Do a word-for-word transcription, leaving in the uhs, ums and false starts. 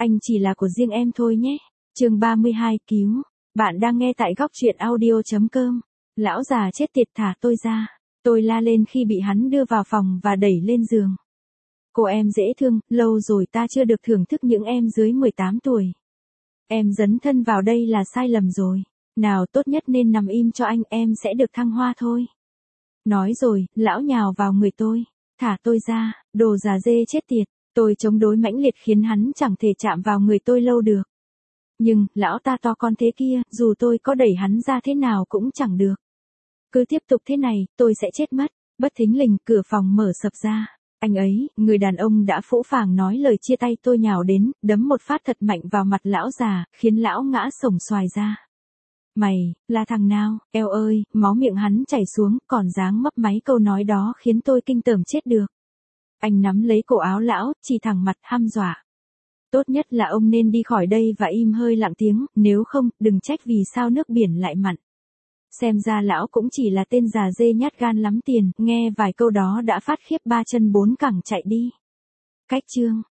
anh chỉ là của riêng em thôi nhé. Chương ba mươi hai cứu. Bạn đang nghe tại góc truyện audio chấm com. Lão già chết tiệt thả tôi ra. Tôi la lên khi bị hắn đưa vào phòng và đẩy lên giường. Cô em dễ thương, lâu rồi ta chưa được thưởng thức những em dưới mười tám tuổi. Em dấn thân vào đây là sai lầm rồi. Nào tốt nhất nên nằm im cho anh, em sẽ được thăng hoa thôi. Nói rồi, lão nhào vào người tôi. Thả tôi ra, đồ già dê chết tiệt. Tôi chống đối mãnh liệt khiến hắn chẳng thể chạm vào người tôi lâu được. Nhưng, lão ta to con thế kia, dù tôi có đẩy hắn ra thế nào cũng chẳng được. Cứ tiếp tục thế này, tôi sẽ chết mất. Bất thình lình, cửa phòng mở sập ra. Anh ấy, người đàn ông đã phũ phàng nói lời chia tay, tôi nhào đến, đấm một phát thật mạnh vào mặt lão già, khiến lão ngã xổm xoài ra. Mày, là thằng nào, eo ơi, máu miệng hắn chảy xuống, còn dáng mấp máy câu nói đó khiến tôi kinh tởm chết được. Anh nắm lấy cổ áo lão, chỉ thẳng mặt, hăm dọa. Tốt nhất là ông nên đi khỏi đây và im hơi lặng tiếng, nếu không, đừng trách vì sao nước biển lại mặn. Xem ra lão cũng chỉ là tên già dê nhát gan lắm tiền, nghe vài câu đó đã phát khiếp ba chân bốn cẳng chạy đi. Cách chương.